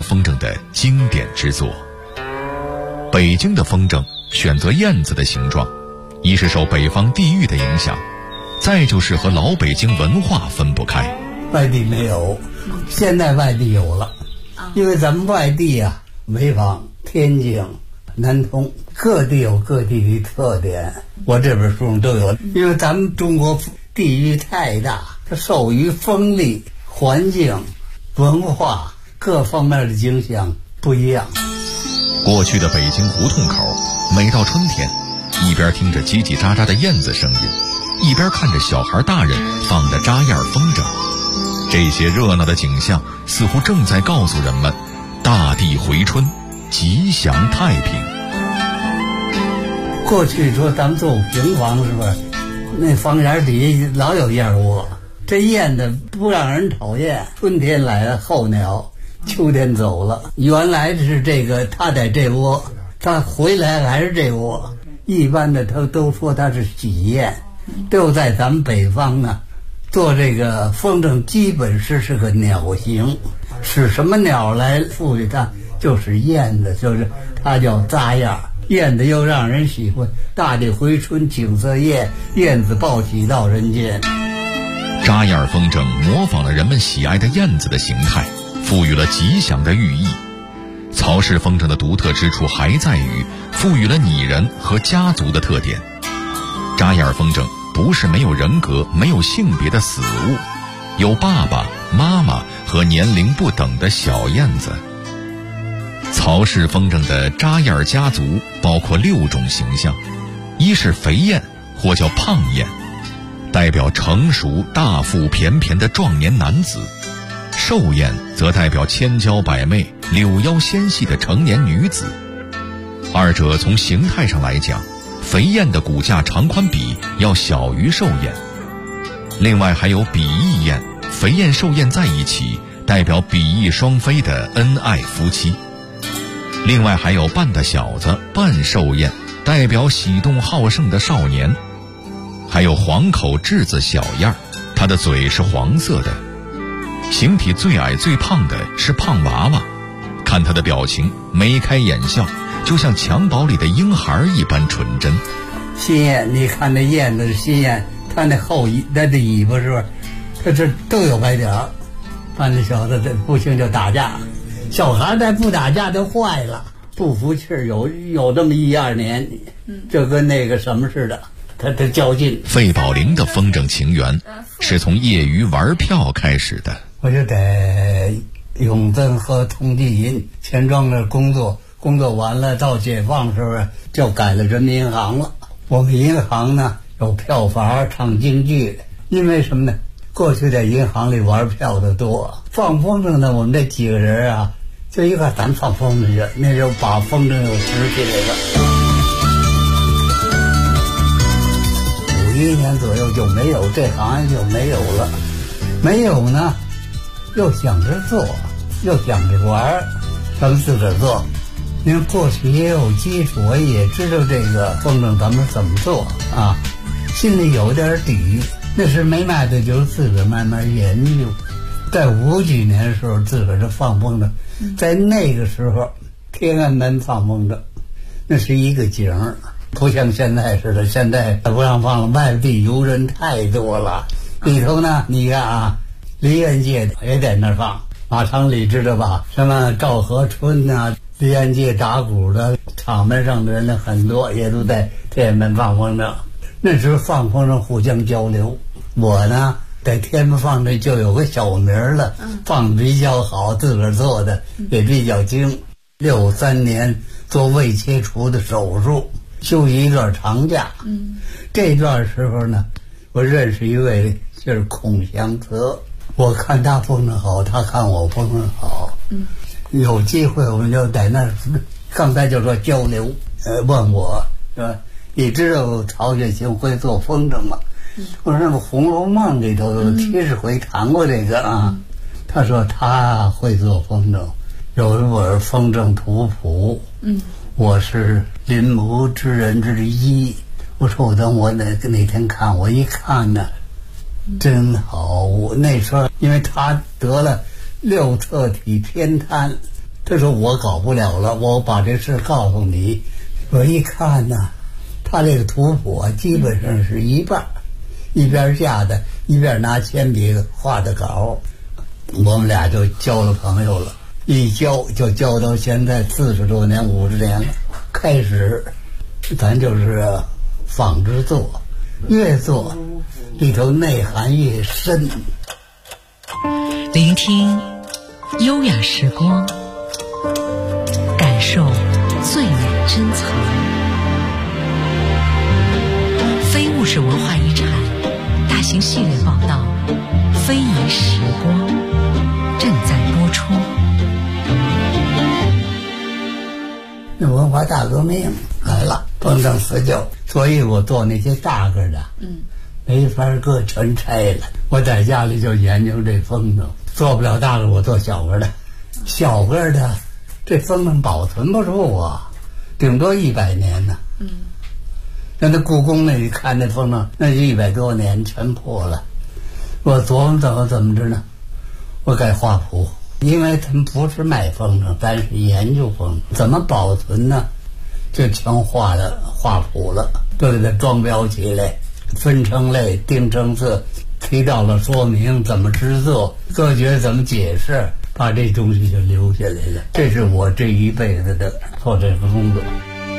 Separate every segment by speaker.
Speaker 1: 风筝的经典之作。北京的风筝选择燕子的形状，一是受北方地域的影响，再就是和老北京文化分不开。
Speaker 2: 外地没有，现在外地有了，因为咱们外地啊，潍坊、天津、南通各地有各地的特点，我这本书上都有。因为咱们中国地域太大，它受于风力、环境、文化各方面的影响不一样。
Speaker 1: 过去的北京胡同口，每到春天，一边听着叽叽喳喳的燕子声音，一边看着小孩大人放的扎样风筝。这些热闹的景象似乎正在告诉人们，大地回春，吉祥太平。
Speaker 2: 过去说咱们住平房是吧，那房檐底下老有燕窝，这燕子不让人讨厌，春天来了候鸟，秋天走了，原来是这个他在这窝，他回来还是这窝。一般的他都说他是喜燕，就在咱们北方呢，做这个风筝基本是个鸟形，使什么鸟来赋予它，就是燕子，就是它叫扎样。燕子又让人喜欢，大地回春景色艳，燕子报喜到人间。
Speaker 1: 扎样风筝模仿了人们喜爱的燕子的形态，赋予了吉祥的寓意。曹氏风筝的独特之处还在于赋予了拟人和家族的特点。扎样风筝不是没有人格、没有性别的死物，有爸爸妈妈和年龄不等的小燕子。曹氏风筝的扎样家族包括6种形象，一是肥燕或叫胖燕，代表成熟大腹便便的壮年男子；瘦燕则代表千娇百媚柳腰纤细的成年女子。二者从形态上来讲，肥燕的骨架长宽比要小于瘦燕。另外还有比翼燕，肥燕瘦燕在一起，代表比翼双飞的恩爱夫妻。另外还有半大小子半瘦燕，代表喜动好胜的少年。还有黄口稚子小燕，它的嘴是黄色的。形体最矮最胖的是胖娃娃，看他的表情眉开眼笑，就像襁褓里的婴孩一般纯真。
Speaker 2: 新燕，你看那燕子新燕，它那它的尾巴是不是，它这都有白点儿。半大小子不行就打架，小孩再不打架就坏了，不服气儿有这么1-2年，就跟那个什么似的，他较劲。
Speaker 1: 费宝龄的风筝情缘是从业余玩票开始的。
Speaker 2: 我就在永贞和同济银钱庄那工作完了，到解放时候就改了人民银行了。我们银行呢有票房唱京剧，因为什么呢？过去在银行里玩票的多，放风筝呢，我们这几个人啊，就一块咱放风筝去，那时候把风筝又拾起来了。51年左右就没有这行业，就没有了。没有呢，又想着做，又想着玩，咱们自个儿做。因为过去也有基础，我也知道这个风筝咱们怎么做啊，心里有点底。那时没卖的，就是自个儿慢慢研究。在50几年的时候，自个儿就放风筝。在那个时候，天安门放风筝，那是一个景儿，不像现在似的。现在不让放了，外地游人太多了。里头呢，你看啊，梨园界也在那儿放，马场里知道吧？什么赵河春啊，梨园界打鼓的，场面上的人很多，也都在天安门放风筝。那时候放风筝互相交流。我呢在天安门放的就有个小名了，放的比较好，自个儿做的也比较精。63年做胃切除的手术，休息一段长假。这段时候呢，我认识一位就是孔祥泽，我看他风筝好，他看我风筝好。有机会我们就在那儿，刚才就说交流，问我是吧？你知道曹雪芹会做风筝吗？我说那个《红楼梦》里头有70回谈过这个啊。他说他会做风筝，有一本《风筝图谱》。我是临摹之人之一。我说我等我哪天看，我一看呢，真好。我那时候因为他得了6侧体偏瘫， 他说我搞不了了，我把这事告诉你。我一看呢，他这个图谱啊，基本上是一半，一边下的，一边拿铅笔画的稿。我们俩就交了朋友了，一交就交到现在40多年、50年了。开始，咱就是仿制做，越做里头内涵越深。
Speaker 3: 聆听优雅时光，感受最美珍藏。非物质文化遗产大型系列报道《非遗时光》正在播出。
Speaker 2: 那文化大革命来了，风筝辞旧，所以我做那些大个的，没法搁全拆了。我在家里就研究这风筝，做不了大个，我做小个的。小个的，这风筝保存不住啊，顶多100年呢。那故宫那里看那风筝，那100多年全破了。我琢磨怎么着呢？我改画谱。因为他们不是卖风筝，咱是研究风筝，怎么保存呢？就全画谱了，都给它装裱起来，分成类，定成色，提到了说明怎么制作，科学怎么解释，把这东西就留下来了。这是我这一辈子的做这个工作。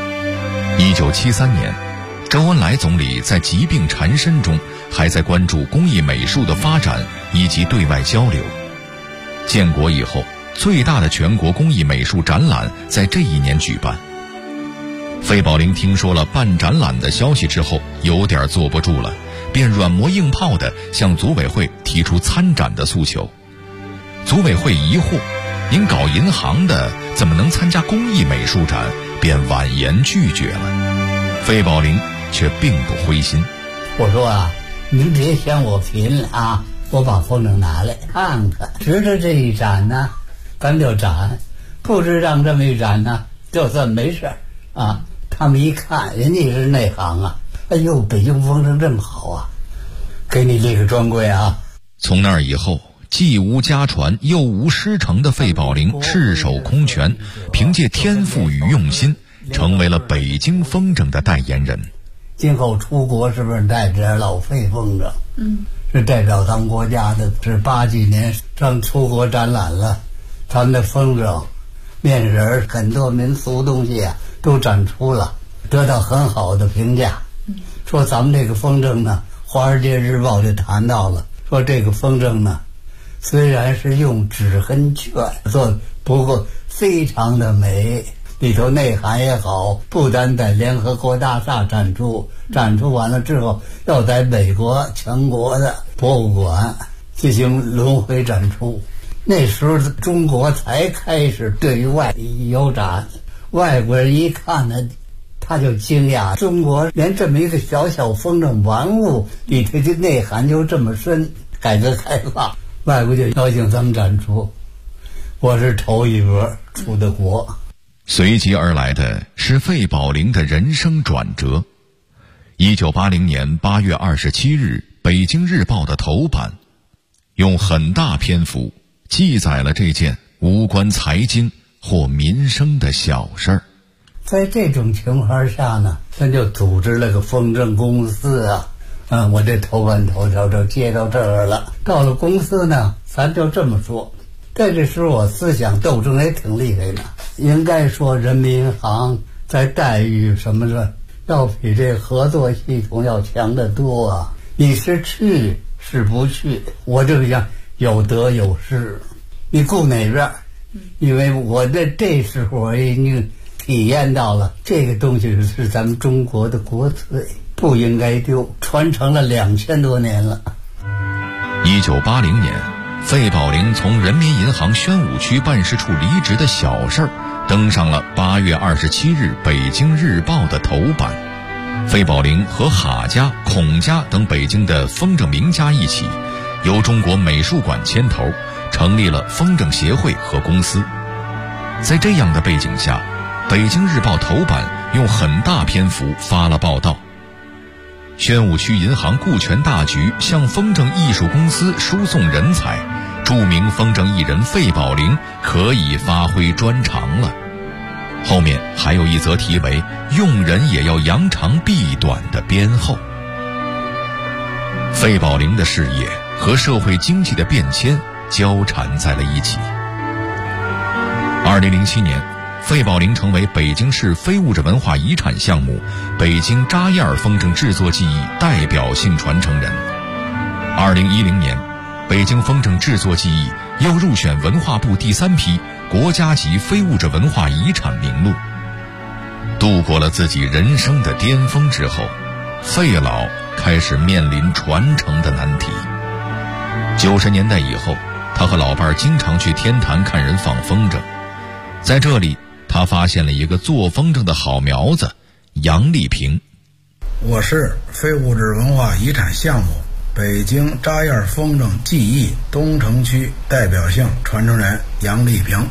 Speaker 1: 1973年，周恩来总理在疾病缠身中，还在关注工艺美术的发展以及对外交流。建国以后，最大的全国工艺美术展览在这一年举办。费宝龄听说了办展览的消息之后，有点坐不住了，便软磨硬泡地向组委会提出参展的诉求。组委会疑惑，您搞银行的怎么能参加工艺美术展，便婉言拒绝了。费宝龄却并不灰心。
Speaker 2: 我说啊，您别嫌我贫啊，我把风筝拿来看看，值得这一展呢，咱就展；不值当这么一展呢，就算没事啊。他们一看，人家是内行啊，哎呦，北京风筝这么好啊，给你立个专柜啊。
Speaker 1: 从那以后，既无家传又无师承的费宝龄赤手空拳，凭借天赋与用心，成为了北京风筝的代言人。
Speaker 2: 今后出国是不是带着老费风筝？是代表咱们国家的，是80几年上出国展览了，咱们的风筝、面人很多民俗东西啊都展出了，得到很好的评价。说咱们这个风筝呢，《华尔街日报》就谈到了，说这个风筝呢，虽然是用纸痕券做，不过非常的美，里头内涵也好，不单在联合国大厦展出完了之后，要在美国全国的博物馆进行轮回展出。那时候中国才开始对外有展，外国人一看呢，他就惊讶，中国连这么一个小小风筝玩物里头的内涵就这么深。改革开放，外国就邀请咱们展出，我是头一波出的国。
Speaker 1: 随即而来的是费宝龄的人生转折。1980年8月27日，北京日报的头版用很大篇幅记载了这件无关财经或民生的小事儿。
Speaker 2: 在这种情况下呢，咱就组织了个风筝公司啊。我这头版头条就接到这儿了。到了公司呢，咱就这么说，在这时候我思想斗争也挺厉害的。应该说人民银行在待遇什么的要比这合作系统要强得多啊。你是去是不去，我这个样有得有失，你顾哪边？因为我在这时候我已经体验到了，这个东西是咱们中国的国粹，不应该丢，传承了2000多年了。
Speaker 1: 1980年，费宝龄从人民银行宣武区办事处离职的小事儿登上了8月27日北京日报的头版。费宝龄和哈家、孔家等北京的风筝名家一起，由中国美术馆牵头，成立了风筝协会和公司。在这样的背景下，北京日报头版用很大篇幅发了报道。宣武区银行顾全大局向风筝艺术公司输送人才， 著名风筝艺人费宝龄可以发挥专长了。后面还有一则题为“用人也要扬长避短”的编后。费宝龄的事业和社会经济的变迁交缠在了一起。2007年，费宝龄成为北京市非物质文化遗产项目北京扎燕风筝制作技艺代表性传承人。2010年，北京风筝制作技艺又入选文化部第3批国家级非物质文化遗产名录。度过了自己人生的巅峰之后，费老开始面临传承的难题。90年代以后，他和老伴经常去天坛看人放风筝。在这里，他发现了一个做风筝的好苗子杨丽萍。
Speaker 4: 我是非物质文化遗产项目北京扎燕风筝技艺东城区代表性传承人杨丽萍。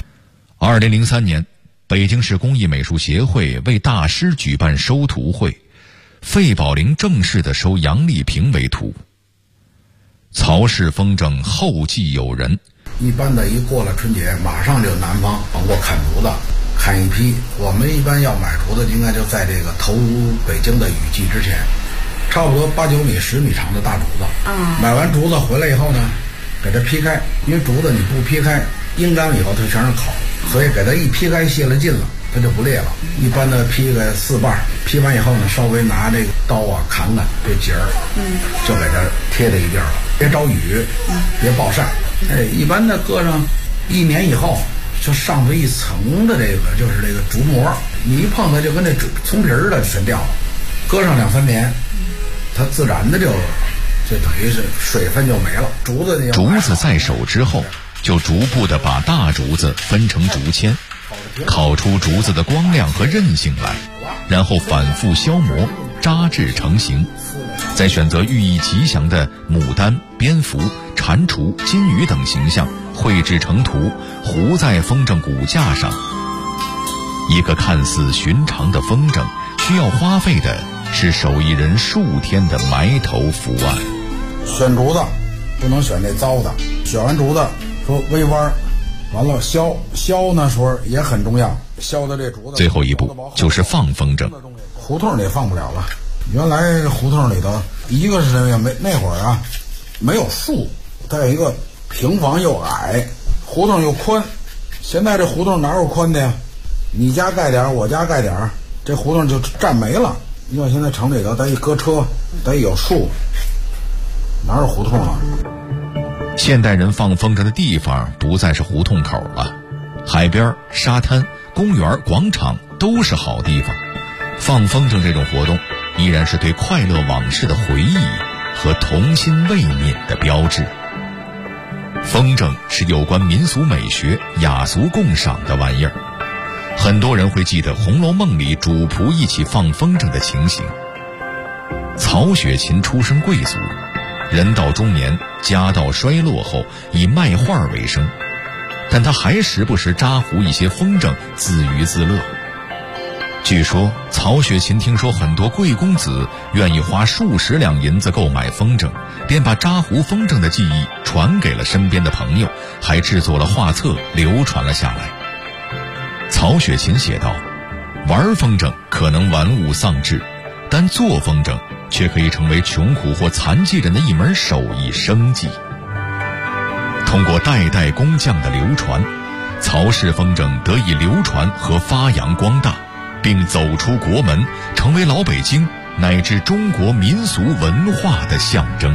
Speaker 1: 2003年，北京市工艺美术协会为大师举办收徒会，费宝龄正式地收杨丽萍为徒。曹氏风筝后继有人，
Speaker 4: 一般的一过了春节，马上就南方往过砍竹子，砍一批。我们一般要买竹子，应该就在这个投入北京的雨季之前，差不多8、9米、10米长的大竹子。买完竹子回来以后呢，给它劈开，因为竹子你不劈开，阴干以后它全是烤，所以给它一劈开泄了劲了，它就不裂了。一般的劈个4瓣，劈完以后呢，稍微拿这个刀啊砍砍这节儿，就给它贴在一地儿了，别着雨，别暴晒。一般的搁上1年以后，就上头一层的这个就是这个竹膜，你一碰它就跟这葱皮儿的全掉了。搁上2、3年，它自然的就等于是水分就没了。竹子
Speaker 1: 在手之后，就逐步的把大竹子分成竹签，烤出竹子的光亮和韧性来，然后反复消磨，扎制成型，再选择寓意吉祥的牡丹、蝙蝠、蟾蜍、金鱼等形象绘制成图，糊在风筝骨架上。一个看似寻常的风筝，需要花费的是手艺人数天的埋头伏案。
Speaker 4: 选竹子不能选那糟的，选完竹子说微弯，完了削那时候也很重要，削的这竹子。
Speaker 1: 最后一步就是放风筝。
Speaker 4: 胡同里放不了了，原来胡同里头，一个是那会儿啊没有树，再有一个平房又矮，胡同又宽。现在这胡同哪有宽的呀？你家盖点，我家盖点，这胡同就占没了。你看现在城里头得一搁车，得有树，哪有胡同啊？
Speaker 1: 现代人放风筝的地方不再是胡同口了，海边、沙滩、公园、广场都是好地方。放风筝这种活动依然是对快乐往事的回忆和童心未泯的标志。风筝是有关民俗美学、雅俗共赏的玩意儿，很多人会记得《红楼梦》里主仆一起放风筝的情形。曹雪芹出身贵族，人到中年，家道衰落后以卖画为生，但他还时不时扎糊一些风筝自娱自乐。据说曹雪芹听说很多贵公子愿意花数十两银子购买风筝，便把扎糊风筝的技艺传给了身边的朋友，还制作了画册流传了下来。曹雪芹写道，玩风筝可能玩物丧志，但做风筝却可以成为穷苦或残疾人的一门手艺生计。通过代代工匠的流传，曹氏风筝得以流传和发扬光大，并走出国门，成为老北京乃至中国民俗文化的象征。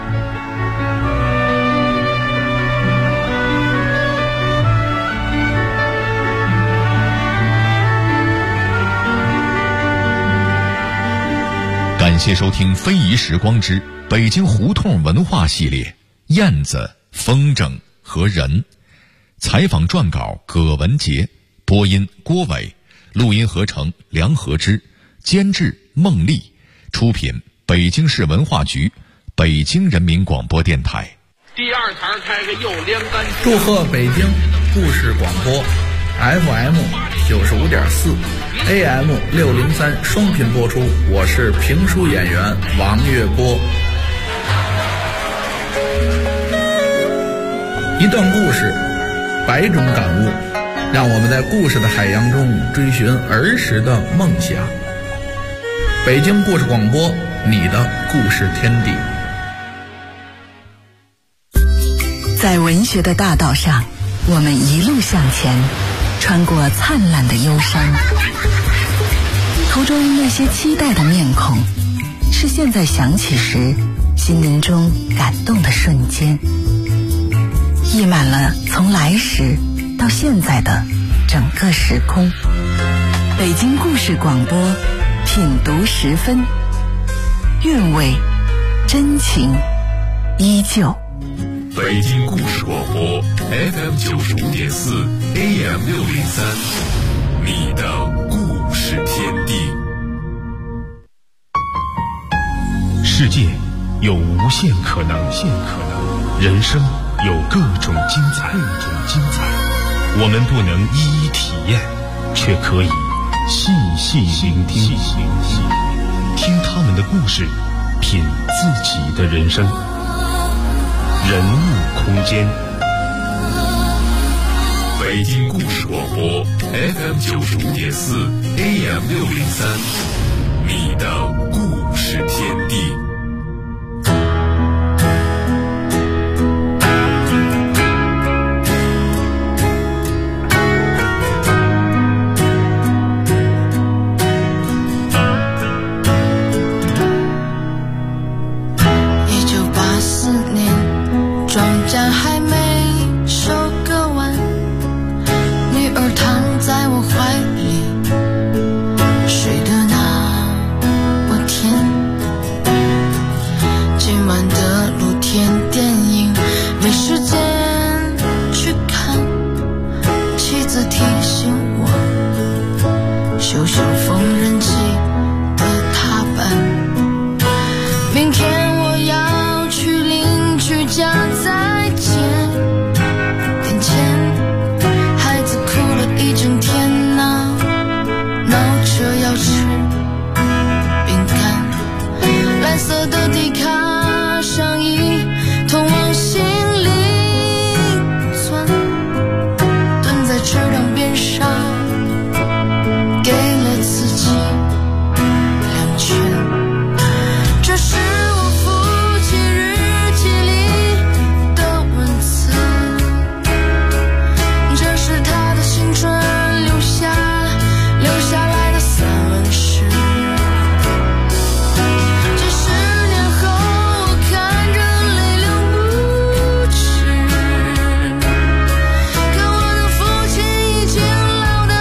Speaker 1: 感谢收听《非遗时光之北京胡同文化系列》，燕子、风筝和人。采访撰稿葛文杰，播音郭伟，录音合成梁和之，监制孟丽，出品北京市文化局、北京人民广播电台。
Speaker 5: 第2台开个右连杆。
Speaker 6: 祝贺北京故事广播 FM 95.4 AM 603双频播出，我是评书演员王月波。 一段故事，百种感悟，让我们在故事的海洋中追寻儿时的梦想。北京故事广播，你的故事天地。
Speaker 3: 在文学的大道上，我们一路向前，穿过灿烂的忧伤。途中那些期待的面孔，是现在想起时心灵中感动的瞬间，溢满了从来时到现在的整个时空。北京故事广播，品读10分，韵味真情依旧。
Speaker 7: 北京故事广播 FM 95.4 AM 603，你的故事天地。
Speaker 8: 世界有无限可能，人生有各种精彩。我们不能一一体验，却可以细细聆听，听他们的故事，品自己的人生。人物空间，
Speaker 7: 北京故事广播 FM 95.4 AM 603，你的故事天地。
Speaker 9: 可我的父亲已经老得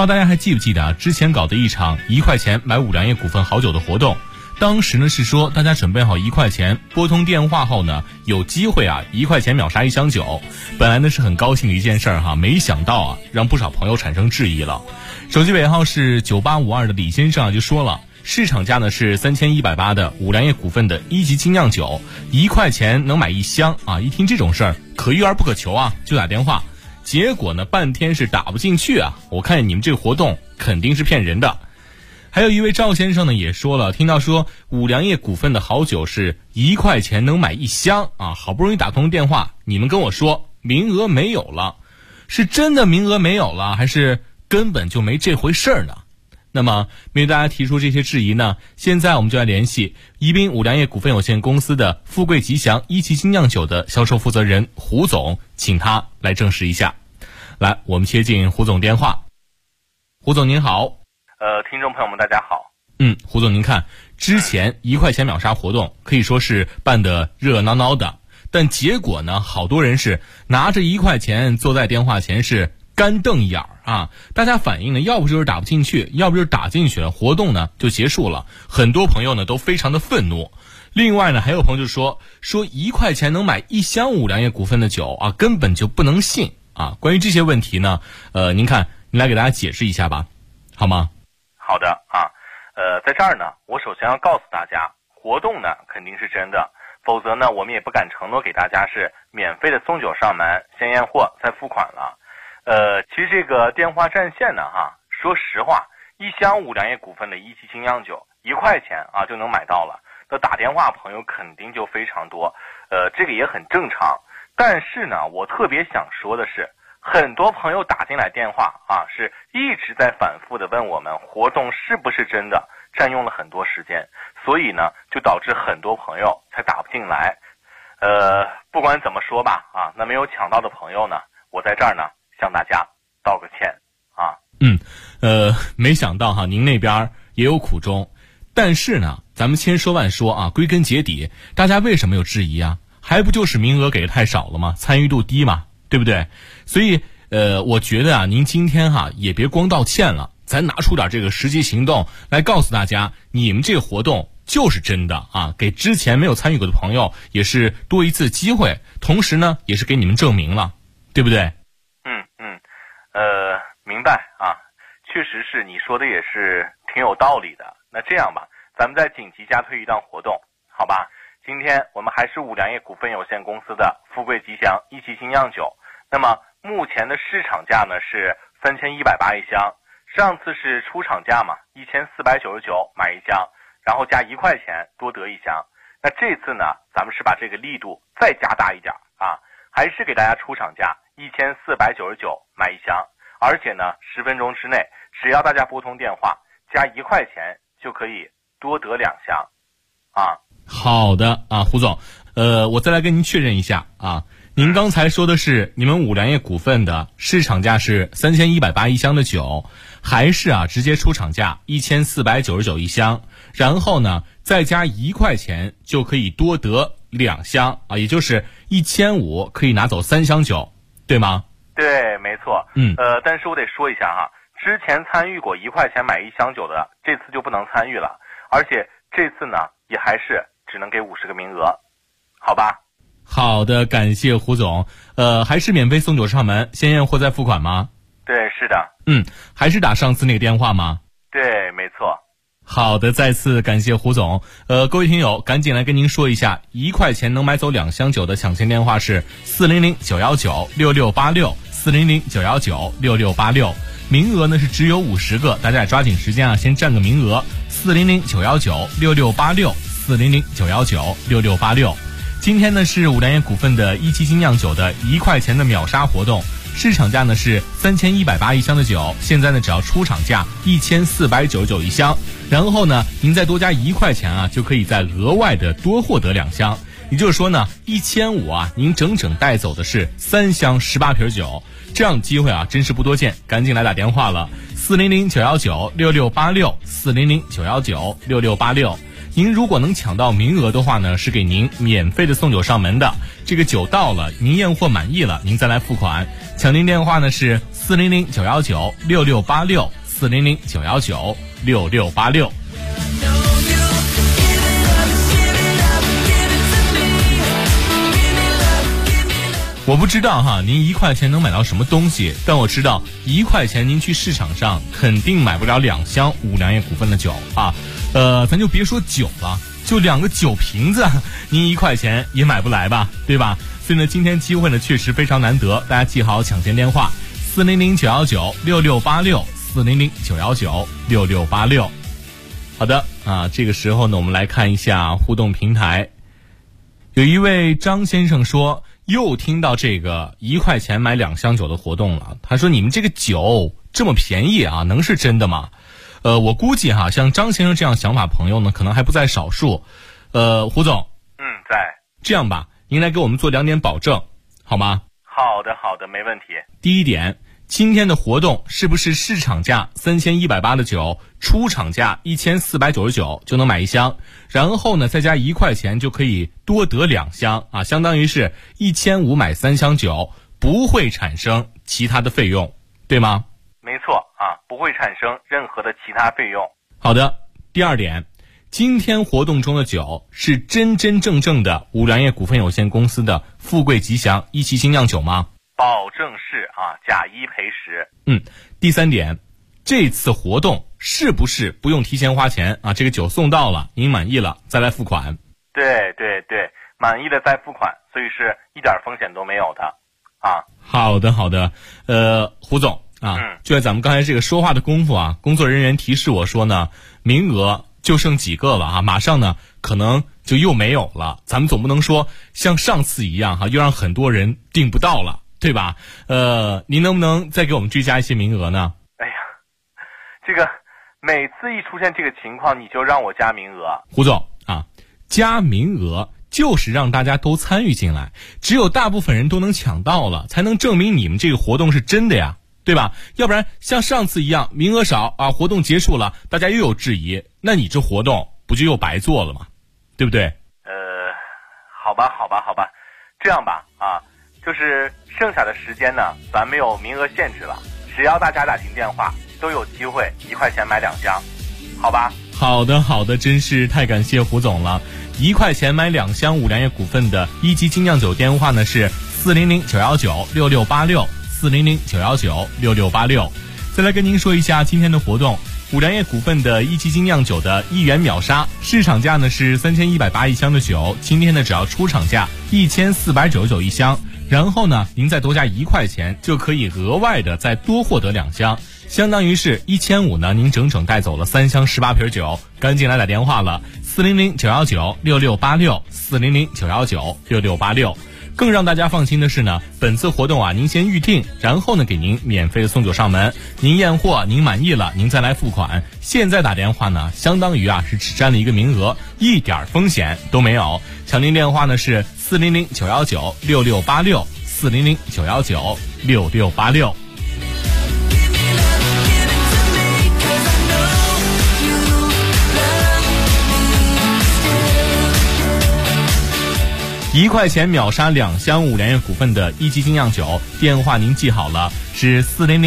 Speaker 9: 道大家还记不记得之前搞的一场1块钱买五粮液股份好酒的活动，当时呢是说大家准备好1块钱，拨通电话后呢有机会1块钱秒杀1箱酒。本来呢是很高兴的一件事儿没想到让不少朋友产生质疑了。手机尾号是9852的李先生就说了，市场价呢是3180的五粮液股份的1级精酿酒，1块钱能买1箱一听这种事儿可遇而不可求就打电话，结果呢半天是打不进去我看你们这个活动肯定是骗人的。还有一位赵先生呢也说了，听到说五粮液股份的好酒是1块钱能买1箱好不容易打通电话，你们跟我说名额没有了，是真的名额没有了，还是根本就没这回事儿呢？那么面对大家提出这些质疑呢，现在我们就来联系宜宾五粮液股份有限公司的富贵吉祥1级精酿酒的销售负责人胡总，请他来证实一下。来，我们接进胡总电话。胡总您好。
Speaker 10: 听众朋友们大家好。
Speaker 9: 胡总您看，之前1块钱秒杀活动可以说是办得热闹闹的，但结果呢，好多人是拿着1块钱坐在电话前是干瞪眼儿大家反映呢，要不就是打不进去，要不就是打进去了，活动呢就结束了。很多朋友呢都非常的愤怒。另外呢，还有朋友就说1块钱能买1箱五粮液股份的酒根本就不能信关于这些问题呢，您看，您来给大家解释一下吧，好吗？
Speaker 10: 好的在这儿呢，我首先要告诉大家，活动呢肯定是真的，否则呢我们也不敢承诺给大家是免费的送酒上门，先验货再付款了。其实这个电话占线呢说实话，1箱五粮液股份的1级精酿酒1块钱就能买到了，那打电话朋友肯定就非常多，这个也很正常。但是呢，我特别想说的是，很多朋友打进来电话是一直在反复的问我们活动是不是真的，占用了很多时间，所以呢就导致很多朋友才打不进来。不管怎么说吧那没有抢到的朋友呢，我在这儿呢向大家道个歉
Speaker 9: 没想到您那边也有苦衷，但是呢咱们千说万说归根结底大家为什么有质疑还不就是名额给的太少了吗？参与度低嘛，对不对？所以我觉得您今天也别光道歉了，咱拿出点这个实际行动来告诉大家，你们这个活动就是真的给之前没有参与过的朋友也是多一次机会，同时呢也是给你们证明了，对不对？
Speaker 10: 明白确实是你说的也是挺有道理的。那这样吧，咱们再紧急加推一档活动，好吧？今天我们还是五粮液股份有限公司的富贵吉祥1级精酿酒，那么目前的市场价呢是3180一箱，上次是出厂价嘛，1499买1箱，然后加1块钱多得1箱。那这次呢，咱们是把这个力度再加大一点还是给大家出厂价1499买1箱，而且呢10分钟之内，只要大家拨通电话加1块钱就可以多得2箱
Speaker 9: 好的胡总，我再来跟您确认一下您刚才说的是你们五粮液股份的市场价是3180一箱的酒，还是直接出厂价1499一箱，然后呢再加1块钱就可以多得2箱也就是1500可以拿走3箱酒，对吗？
Speaker 10: 对，没错。但是我得说一下之前参与过1块钱买1箱酒的，这次就不能参与了，而且这次呢也还是只能给50个名额，好吧？
Speaker 9: 好的，感谢胡总。还是免费送酒上门，先验货再付款吗？
Speaker 10: 对，是的。
Speaker 9: 还是打上次那个电话吗？
Speaker 10: 对，没错。
Speaker 9: 好的，再次感谢胡总。各位听友，赶紧来跟您说一下，1块钱能买走2箱酒的抢先电话是400-919-6686，400-919-6686。名额呢是只有50个，大家也抓紧时间先占个名额。400-919-6686，400-919-6686。今天呢是五粮液股份的1级精酿酒的1块钱的秒杀活动，市场价呢是3180一箱的酒，现在呢只要出厂价1499一箱，然后呢您再多加1块钱就可以再额外的多获得2箱，也就是说呢1500您整整带走的是3箱18瓶酒，这样的机会真是不多见，赶紧来打电话了，400-919-6686，400-919-6686。 您如果能抢到名额的话呢，是给您免费的送酒上门的。这个酒到了，您验货满意了，您再来付款。抢您电话呢是400-919-6686，400-919-6686。我不知道哈，您1块钱能买到什么东西，但我知道1块钱您去市场上肯定买不了2箱五粮液股份的酒啊。咱就别说酒了，就2个酒瓶子，您1块钱也买不来吧，对吧？所以呢，今天机会呢确实非常难得，大家记好抢先电话400-919-6686，400-919-6686。好的啊，这个时候呢，我们来看一下互动平台。有一位张先生说，又听到这个1块钱买2箱酒的活动了。他说，你们这个酒这么便宜啊，能是真的吗？我估计哈，像张先生这样想法朋友呢，可能还不在少数。胡总，
Speaker 10: 在。
Speaker 9: 这样吧，您来给我们做2点保证，好吗？
Speaker 10: 好的，没问题。
Speaker 9: 第一点，今天的活动是不是市场价3180的酒，出厂价1499就能买1箱，然后呢再加1块钱就可以多得2箱啊，相当于是1500买3箱酒，不会产生其他的费用，对吗？
Speaker 10: 没错啊，不会产生任何的其他费用。
Speaker 9: 好的，第二点，今天活动中的酒是真真正正的五粮液股份有限公司的富贵吉祥一期精酿酒吗？
Speaker 10: 保证是啊，假一赔十。
Speaker 9: 第三点，这次活动是不是不用提前花钱啊？这个酒送到了，您满意了再来付款。
Speaker 10: 对，满意了再付款，所以是一点风险都没有的啊。
Speaker 9: 好的，胡总啊，就在咱们刚才这个说话的功夫啊，工作人员提示我说呢，名额就剩几个了啊，马上呢可能就又没有了。咱们总不能说像上次一样哈，又让很多人订不到了，对吧？您能不能再给我们追加一些名额呢？
Speaker 10: 哎呀，这个每次一出现这个情况，你就让我加名额。
Speaker 9: 胡总啊，加名额就是让大家都参与进来，只有大部分人都能抢到了，才能证明你们这个活动是真的呀，对吧？要不然像上次一样名额少啊，活动结束了大家又有质疑，那你这活动不就又白做了吗？对不对？
Speaker 10: 好吧，这样吧啊，就是剩下的时间呢，咱没有名额限制了，只要大家打进电话都有机会1块钱买2箱，好吧？
Speaker 9: 好的，真是太感谢胡总了。1块钱买2箱五粮液股份的一级精酿酒电话呢是400-919-6686，400-919-6686。再来跟您说一下今天的活动，五粮液股份的一级精酿酒的1元秒杀，市场价呢是31801箱的酒，今天呢只要出厂价14991箱，然后呢您再多加1块钱就可以额外的再多获得2箱，相当于是1500呢，您整整带走了3箱18瓶酒。赶紧来打电话了，400-919-6686，400-919-6686。更让大家放心的是呢，本次活动啊，您先预定，然后呢给您免费的送酒上门，您验货您满意了，您再来付款。现在打电话呢，相当于啊是只占了1个名额，一点风险都没有。抢您电话呢是400-919-6686，400-919-6686。1块钱秒杀2箱五粮液股份的一级精酿酒，电话您记好了，是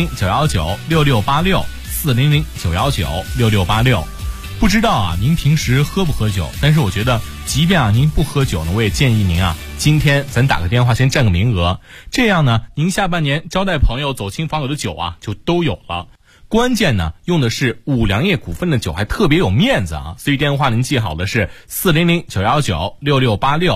Speaker 9: 400-919-6686，400-919-6686。不知道啊，您平时喝不喝酒？但是我觉得，即便啊您不喝酒呢，我也建议您啊，今天咱打个电话先占个名额，这样呢，您下半年招待朋友、走亲访友的酒啊，就都有了。关键呢，用的是五粮液股份的酒，还特别有面子啊！所以电话您记好的是400-919-6686。